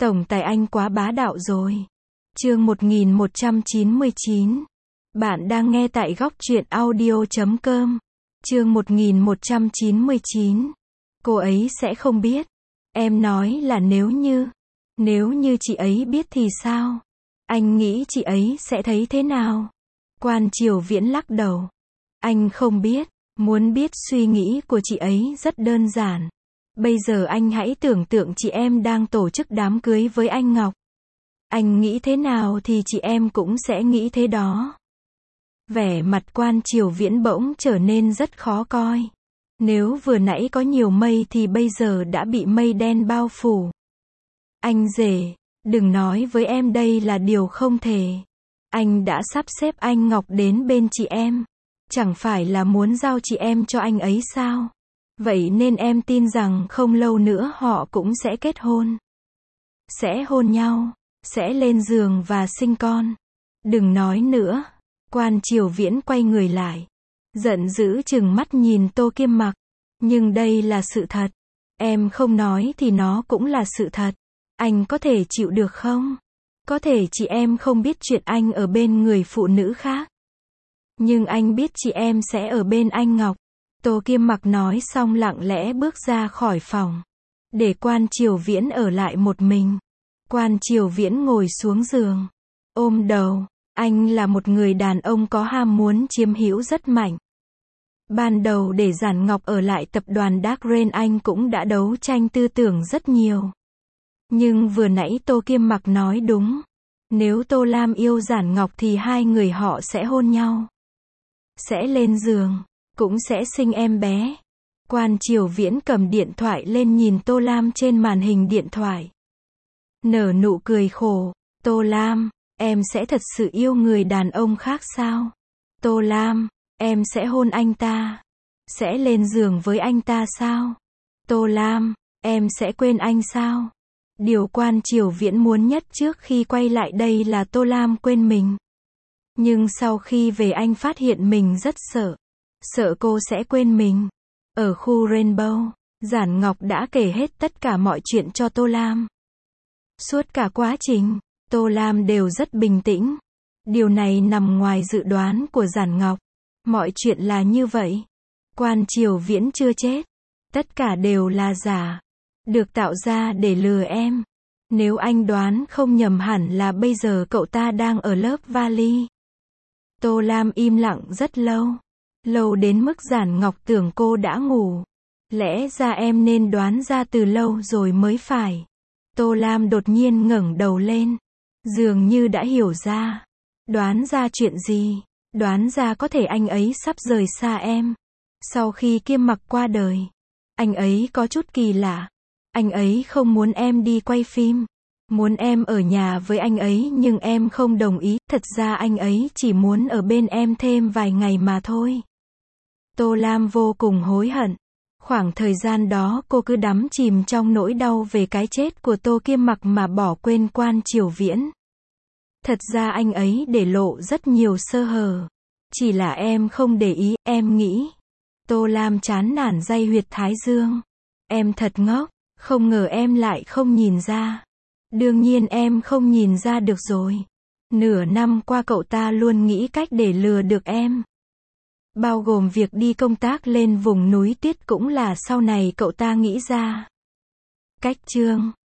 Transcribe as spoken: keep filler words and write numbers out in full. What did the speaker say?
Tổng tài anh quá bá đạo rồi. Chương một nghìn một trăm chín mươi chín. Bạn đang nghe tại góc truyện audio chấm com. Chương một nghìn một trăm chín mươi chín. Cô ấy sẽ không biết. Em nói là nếu như. Nếu như chị ấy biết thì sao? Anh nghĩ chị ấy sẽ thấy thế nào? Quan Triều Viễn lắc đầu. Anh không biết. Muốn biết suy nghĩ của chị ấy rất đơn giản. Bây giờ anh hãy tưởng tượng chị em đang tổ chức đám cưới với anh Ngọc. Anh nghĩ thế nào thì chị em cũng sẽ nghĩ thế đó. Vẻ mặt Quan Triều Viễn bỗng trở nên rất khó coi. Nếu vừa nãy có nhiều mây thì bây giờ đã bị mây đen bao phủ. Anh rể, đừng nói với em đây là điều không thể. Anh đã sắp xếp anh Ngọc đến bên chị em. Chẳng phải là muốn giao chị em cho anh ấy sao? Vậy nên em tin rằng không lâu nữa họ cũng sẽ kết hôn. Sẽ hôn nhau, sẽ lên giường và sinh con. Đừng nói nữa. Quan Triều Viễn quay người lại. Giận dữ trừng mắt nhìn Tô Kiêm Mặc. Nhưng đây là sự thật. Em không nói thì nó cũng là sự thật. Anh có thể chịu được không? Có thể chị em không biết chuyện anh ở bên người phụ nữ khác. Nhưng anh biết chị em sẽ ở bên anh Ngọc. Tô Kiêm Mặc nói xong lặng lẽ bước ra khỏi phòng. Để Quan Triều Viễn ở lại một mình. Quan Triều Viễn ngồi xuống giường. Ôm đầu. Anh là một người đàn ông có ham muốn chiếm hữu rất mạnh. Ban đầu để Giản Ngọc ở lại tập đoàn Dark Rain anh cũng đã đấu tranh tư tưởng rất nhiều. Nhưng vừa nãy Tô Kiêm Mặc nói đúng. Nếu Tô Lam yêu Giản Ngọc thì hai người họ sẽ hôn nhau. Sẽ lên giường. Cũng sẽ sinh em bé. Quan Triều Viễn cầm điện thoại lên nhìn Tô Lam trên màn hình điện thoại. Nở nụ cười khổ. Tô Lam, em sẽ thật sự yêu người đàn ông khác sao? Tô Lam, em sẽ hôn anh ta. Sẽ lên giường với anh ta sao? Tô Lam, em sẽ quên anh sao? Điều Quan Triều Viễn muốn nhất trước khi quay lại đây là Tô Lam quên mình. Nhưng sau khi về anh phát hiện mình rất sợ. Sợ cô sẽ quên mình. Ở khu Rainbow, Giản Ngọc đã kể hết tất cả mọi chuyện cho Tô Lam. Suốt cả quá trình, Tô Lam đều rất bình tĩnh. Điều này nằm ngoài dự đoán của Giản Ngọc. Mọi chuyện là như vậy. Quan Triều Viễn chưa chết. Tất cả đều là giả. Được tạo ra để lừa em. Nếu anh đoán không nhầm hẳn là bây giờ cậu ta đang ở lớp vali. Tô Lam im lặng rất lâu. Lâu đến mức Giản Ngọc tưởng cô đã ngủ. Lẽ ra em nên đoán ra từ lâu rồi mới phải. Tô Lam đột nhiên ngẩng đầu lên. Dường như đã hiểu ra. Đoán ra chuyện gì? Đoán ra có thể anh ấy sắp rời xa em. Sau khi Kiêm Mặc qua đời. Anh ấy có chút kỳ lạ. Anh ấy không muốn em đi quay phim. Muốn em ở nhà với anh ấy nhưng em không đồng ý. Thật ra anh ấy chỉ muốn ở bên em thêm vài ngày mà thôi. Tô Lam vô cùng hối hận. Khoảng thời gian đó cô cứ đắm chìm trong nỗi đau về cái chết của Tô Kiêm Mặc mà bỏ quên Quan Triều Viễn. Thật ra anh ấy để lộ rất nhiều sơ hở. Chỉ là em không để ý, em nghĩ. Tô Lam chán nản day huyệt thái dương. Em thật ngốc, không ngờ em lại không nhìn ra. Đương nhiên em không nhìn ra được rồi. Nửa năm qua cậu ta luôn nghĩ cách để lừa được em. Bao gồm việc đi công tác lên vùng núi tuyết cũng là sau này cậu ta nghĩ ra. Cách chương